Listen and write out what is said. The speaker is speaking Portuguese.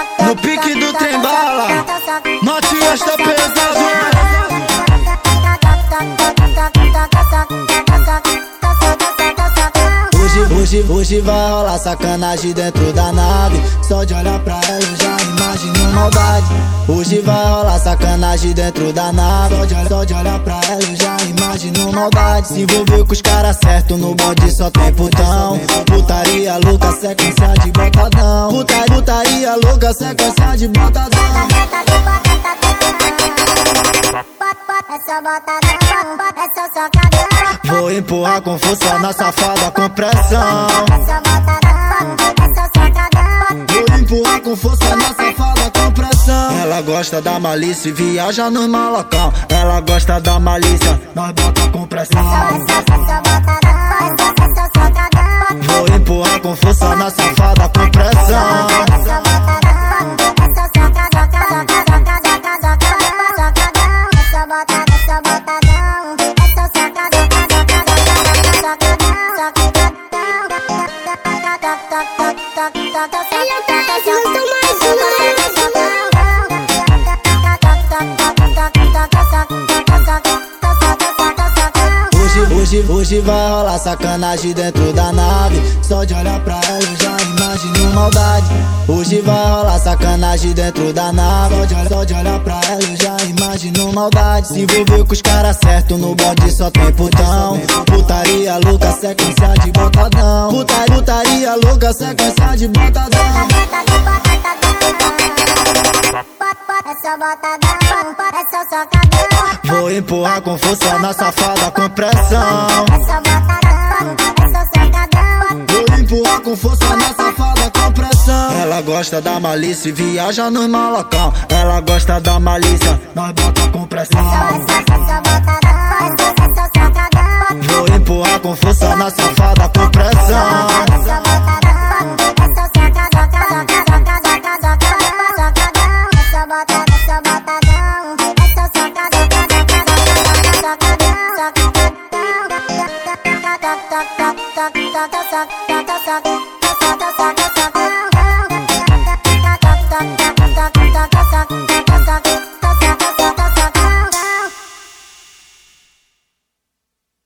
No pique do trem bala, Matias tá pesado. Hoje vai rolar sacanagem dentro da nave. Só de olhar pra ela eu já imagino maldade. Hoje vai rolar sacanagem dentro da nave. Só de olhar pra ela eu já imagino maldade. Se envolveu com os caras certos, no bonde só tem putão. Putaria louca, sequência de botadão. Putaria louca, sequência de botadão. Vou empurrar com força na safada com pressão. Vou empurrar com força na safada com pressão. Ela gosta da malícia e viaja nos malocão. Ela gosta da malícia, nós bota com pressão. Vou empurrar com força na safada com pressão. Hoje vai rolar sacanagem dentro da nave. Só de olhar pra ela eu já imagino maldade. Hoje vai rolar sacanagem dentro da nave. Só de olhar pra ela eu já imagino maldade. Se envolveu com os caras certos, no bonde só tem putão. Putaria louca, sequência de botadão. Putaria louca, sequência de botadão. Vou empurrar com força na safada com pressão. Vou empurrar com força na safada com pressão. Ela gosta da malícia e viaja nos malocão. Ela gosta da malícia, nós bota com pressão. Vou empurrar com força na safada com pressão. Sock,